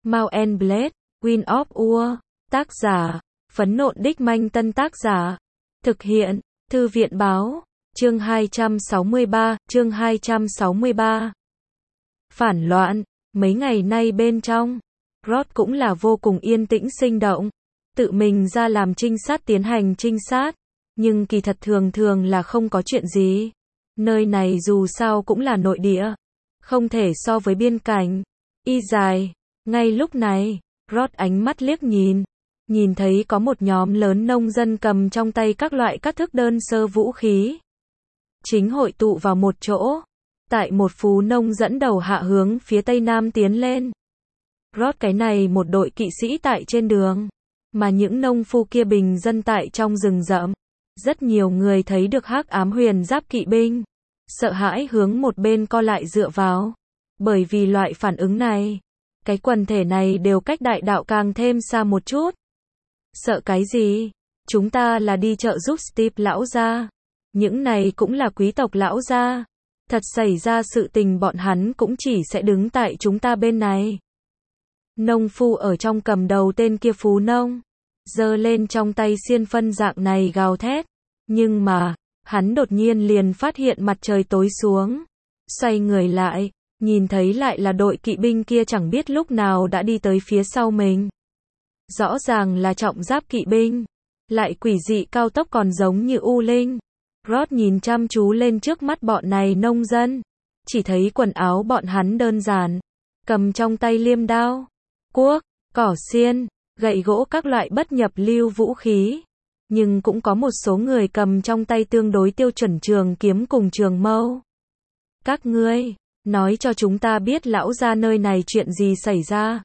Mount and Blade, Wind of War. Tác giả, Phấn Nộn Đích Manh. Tân tác giả, thực hiện, Thư viện Báo. Chương 263, chương 263. Phản loạn. Mấy ngày nay bên trong, Rod cũng là vô cùng yên tĩnh sinh động. Tự mình ra làm trinh sát tiến hành trinh sát. Nhưng kỳ thật thường thường là không có chuyện gì. Nơi này dù sao cũng là nội địa. Không thể so với biên cảnh. Y dài. Ngay lúc này, Rod ánh mắt liếc nhìn. Nhìn thấy có một nhóm lớn nông dân cầm trong tay các loại các thức đơn sơ vũ khí. Chính hội tụ vào một chỗ. Tại một phú nông dẫn đầu hạ hướng phía tây nam tiến lên. Rod cái này một đội kỵ sĩ tại trên đường. Mà những nông phu kia bình dân tại trong rừng rậm. Rất nhiều người thấy được hắc ám huyền giáp kỵ binh. Sợ hãi hướng một bên co lại dựa vào. Bởi vì loại phản ứng này, cái quần thể này đều cách đại đạo càng thêm xa một chút. Sợ cái gì? Chúng ta là đi trợ giúp Steve lão gia. Những này cũng là quý tộc lão gia. Thật xảy ra sự tình bọn hắn cũng chỉ sẽ đứng tại chúng ta bên này. Nông phu ở trong cầm đầu tên kia phú nông. Giơ lên trong tay xiên phân dạng này gào thét. Nhưng mà, hắn đột nhiên liền phát hiện mặt trời tối xuống. Xoay người lại, nhìn thấy lại là đội kỵ binh kia chẳng biết lúc nào đã đi tới phía sau mình. Rõ ràng là trọng giáp kỵ binh. Lại quỷ dị cao tốc còn giống như u linh. Rod nhìn chăm chú lên trước mắt bọn này nông dân. Chỉ thấy quần áo bọn hắn đơn giản. Cầm trong tay liêm đao, cuốc, cỏ xiên, gậy gỗ các loại bất nhập lưu vũ khí. Nhưng cũng có một số người cầm trong tay tương đối tiêu chuẩn trường kiếm cùng trường mâu. Các ngươi, nói cho chúng ta biết lão gia nơi này chuyện gì xảy ra.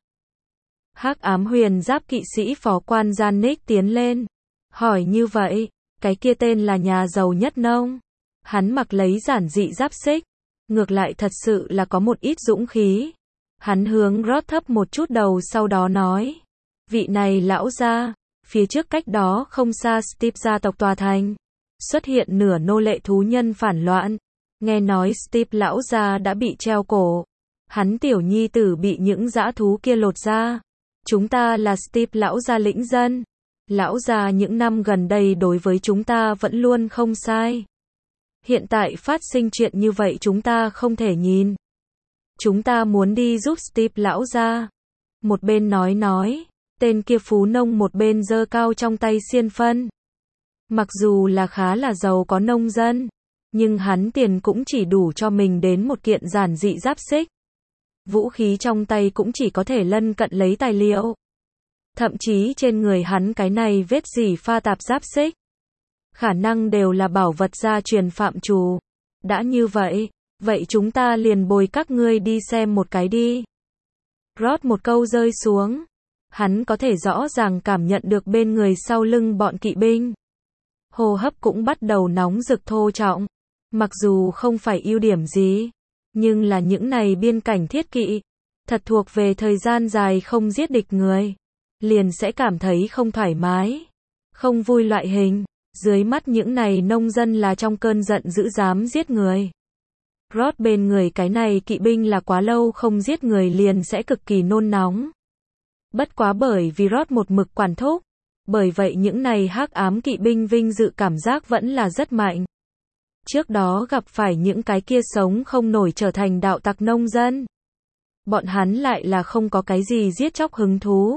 Hắc ám huyền giáp kỵ sĩ phó quan Janik tiến lên. Hỏi như vậy, cái kia tên là nhà giàu nhất nông. Hắn mặc lấy giản dị giáp xích. Ngược lại thật sự là có một ít dũng khí. Hắn hướng Rod thấp một chút đầu sau đó nói. Vị này lão gia, phía trước cách đó không xa Steve gia tộc tòa thành. Xuất hiện nửa nô lệ thú nhân phản loạn. Nghe nói Steve lão gia đã bị treo cổ. Hắn tiểu nhi tử bị những dã thú kia lột ra. Chúng ta là Steve lão gia lĩnh dân. Lão gia những năm gần đây đối với chúng ta vẫn luôn không sai. Hiện tại phát sinh chuyện như vậy chúng ta không thể nhìn. Chúng ta muốn đi giúp Steve lão gia. Một bên nói, tên kia phú nông một bên giơ cao trong tay xiên phân. Mặc dù là khá là giàu có nông dân, nhưng hắn tiền cũng chỉ đủ cho mình đến một kiện giản dị giáp xích. Vũ khí trong tay cũng chỉ có thể lân cận lấy tài liệu. Thậm chí trên người hắn cái này vết dỉ pha tạp giáp xích. Khả năng đều là bảo vật gia truyền phạm trù. Đã như vậy, vậy chúng ta liền bồi các ngươi đi xem một cái đi. Rod một câu rơi xuống. Hắn có thể rõ ràng cảm nhận được bên người sau lưng bọn kỵ binh. Hô hấp cũng bắt đầu nóng rực thô trọng. Mặc dù không phải ưu điểm gì, nhưng là những này biên cảnh thiết kỵ. Thật thuộc về thời gian dài không giết địch người. Liền sẽ cảm thấy không thoải mái. Không vui loại hình. Dưới mắt những này nông dân là trong cơn giận dữ dám giết người. Rod bên người cái này kỵ binh là quá lâu không giết người liền sẽ cực kỳ nôn nóng. Bất quá bởi vì Rod một mực quản thúc. Bởi vậy những này hắc ám kỵ binh vinh dự cảm giác vẫn là rất mạnh. Trước đó gặp phải những cái kia sống không nổi trở thành đạo tặc nông dân. Bọn hắn lại là không có cái gì giết chóc hứng thú.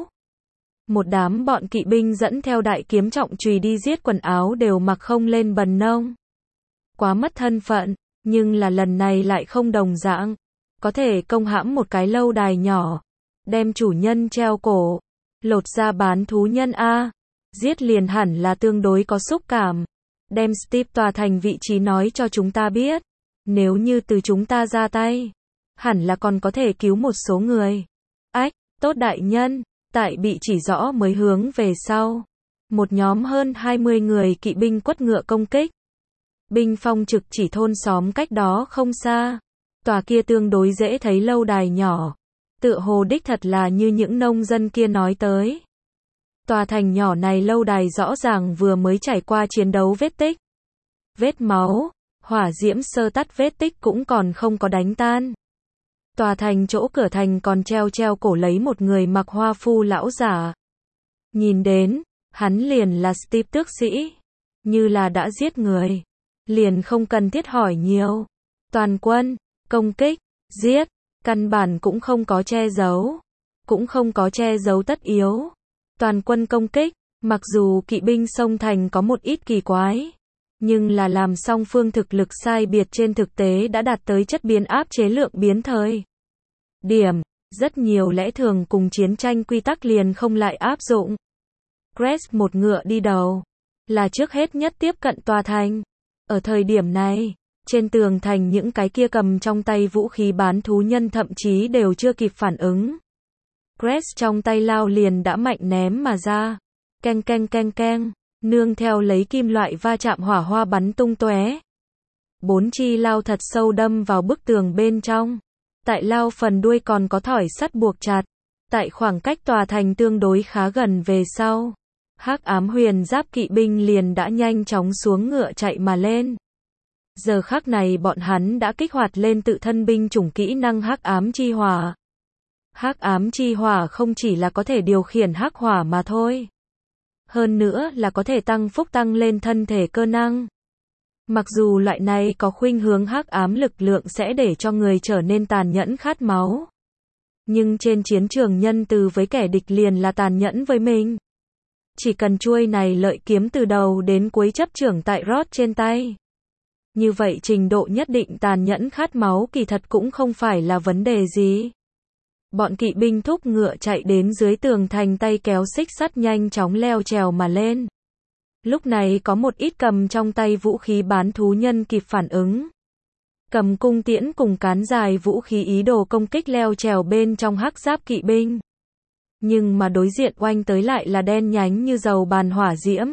Một đám bọn kỵ binh dẫn theo đại kiếm trọng chùy đi giết quần áo đều mặc không lên bần nông. Quá mất thân phận, nhưng là lần này lại không đồng dạng. Có thể công hãm một cái lâu đài nhỏ. Đem chủ nhân treo cổ. Lột ra bán thú nhân A. Giết liền hẳn là tương đối có xúc cảm. Đem Steve tòa thành vị trí nói cho chúng ta biết. Nếu như từ chúng ta ra tay, hẳn là còn có thể cứu một số người. Ách, tốt đại nhân. Tại bị chỉ rõ mới hướng về sau. Một nhóm hơn 20 người kỵ binh quất ngựa công kích. Binh phong trực chỉ thôn xóm cách đó không xa. Tòa kia tương đối dễ thấy lâu đài nhỏ. Tựa hồ đích thật là như những nông dân kia nói tới. Tòa thành nhỏ này lâu đài rõ ràng vừa mới trải qua chiến đấu vết tích. Vết máu, hỏa diễm sơ tắt vết tích cũng còn không có đánh tan. Tòa thành chỗ cửa thành còn treo cổ lấy một người mặc hoa phu lão giả. Nhìn đến, hắn liền là Steve tước sĩ. Như là đã giết người. Liền không cần thiết hỏi nhiều. Toàn quân, công kích, giết, căn bản cũng không có che giấu. Cũng không có che giấu tất yếu. Toàn quân công kích, mặc dù kỵ binh sông thành có một ít kỳ quái. Nhưng là làm song phương thực lực sai biệt trên thực tế đã đạt tới chất biến áp chế lượng biến thời. Điểm, rất nhiều lẽ thường cùng chiến tranh quy tắc liền không lại áp dụng. Crest một ngựa đi đầu, là trước hết nhất tiếp cận tòa thành. Ở thời điểm này, trên tường thành những cái kia cầm trong tay vũ khí bán thú nhân thậm chí đều chưa kịp phản ứng. Crest trong tay lao liền đã mạnh ném mà ra. Keng keng keng keng, nương theo lấy kim loại va chạm hỏa hoa bắn tung tóe. 4 chi lao thật sâu đâm vào bức tường bên trong. Tại lao phần đuôi còn có thỏi sắt buộc chặt. Tại khoảng cách tòa thành tương đối khá gần về sau, Hắc Ám Huyền Giáp kỵ binh liền đã nhanh chóng xuống ngựa chạy mà lên. Giờ khắc này bọn hắn đã kích hoạt lên tự thân binh chủng kỹ năng Hắc Ám Chi Hỏa. Hắc Ám Chi Hỏa không chỉ là có thể điều khiển hắc hỏa mà thôi. Hơn nữa là có thể tăng phúc tăng lên thân thể cơ năng. Mặc dù loại này có khuynh hướng hắc ám lực lượng sẽ để cho người trở nên tàn nhẫn khát máu. Nhưng trên chiến trường nhân từ với kẻ địch liền là tàn nhẫn với mình. Chỉ cần chuôi này lợi kiếm từ đầu đến cuối chấp trưởng tại Rod trên tay. Như vậy trình độ nhất định tàn nhẫn khát máu kỳ thật cũng không phải là vấn đề gì. Bọn kỵ binh thúc ngựa chạy đến dưới tường thành tay kéo xích sắt nhanh chóng leo trèo mà lên. Lúc này có một ít cầm trong tay vũ khí bán thú nhân kịp phản ứng. Cầm cung tiễn cùng cán dài vũ khí ý đồ công kích leo trèo bên trong hắc giáp kỵ binh. Nhưng mà đối diện oanh tới lại là đen nhánh như dầu bàn hỏa diễm.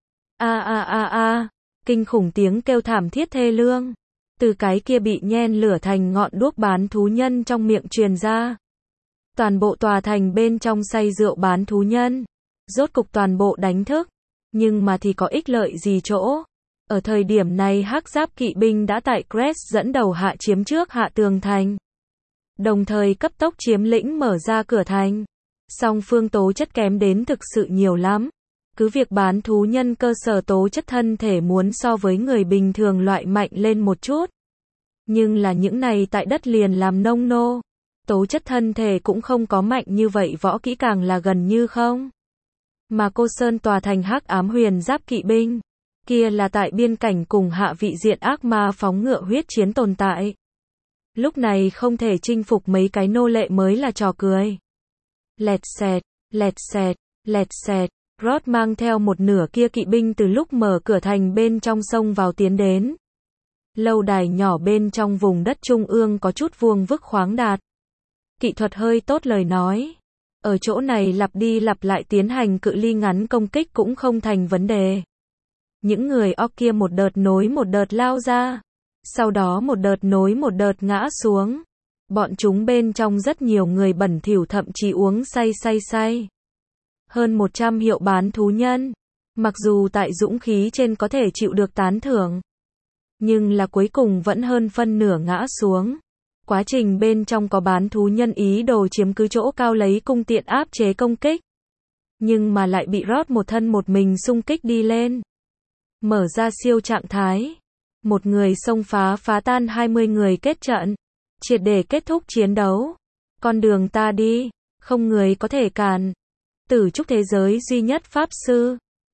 Kinh khủng tiếng kêu thảm thiết thê lương. Từ cái kia bị nhen lửa thành ngọn đuốc bán thú nhân trong miệng truyền ra. Toàn bộ tòa thành bên trong say rượu bán thú nhân. Rốt cục toàn bộ đánh thức. Nhưng mà thì có ích lợi gì chỗ? Ở thời điểm này hắc giáp kỵ binh đã tại Crest dẫn đầu hạ chiếm trước hạ tường thành. Đồng thời cấp tốc chiếm lĩnh mở ra cửa thành. Song phương tố chất kém đến thực sự nhiều lắm. Cứ việc bán thú nhân cơ sở tố chất thân thể muốn so với người bình thường loại mạnh lên một chút. Nhưng là những này tại đất liền làm nông nô. Tố chất thân thể cũng không có mạnh như vậy võ kỹ càng là gần như không. Mà Cô Sơn tòa thành hắc ám huyền giáp kỵ binh. Kia là tại biên cảnh cùng hạ vị diện ác ma phóng ngựa huyết chiến tồn tại. Lúc này không thể chinh phục mấy cái nô lệ mới là trò cười. Lẹt xẹt, lẹt xẹt, lẹt xẹt. Rod mang theo một nửa kia kỵ binh từ lúc mở cửa thành bên trong sông vào tiến đến. Lâu đài nhỏ bên trong vùng đất trung ương có chút vuông vức khoáng đạt. Kỹ thuật hơi tốt lời nói. Ở chỗ này lặp đi lặp lại tiến hành cự ly ngắn công kích cũng không thành vấn đề. Những người orc kia một đợt nối một đợt lao ra. Sau đó một đợt nối một đợt ngã xuống. Bọn chúng bên trong rất nhiều người bẩn thỉu thậm chí uống say. Hơn 100 hiệu bán thú nhân. Mặc dù tại dũng khí trên có thể chịu được tán thưởng. Nhưng là cuối cùng vẫn hơn phân nửa ngã xuống. Quá trình bên trong có bán thú nhân ý đồ chiếm cứ chỗ cao lấy cung tiện áp chế công kích. Nhưng mà lại bị Rod một thân một mình xung kích đi lên. Mở ra siêu trạng thái. Một người xông phá tan 20 người kết trận. Triệt để kết thúc chiến đấu. Con đường ta đi. Không người có thể cản. Tử trúc thế giới duy nhất pháp sư.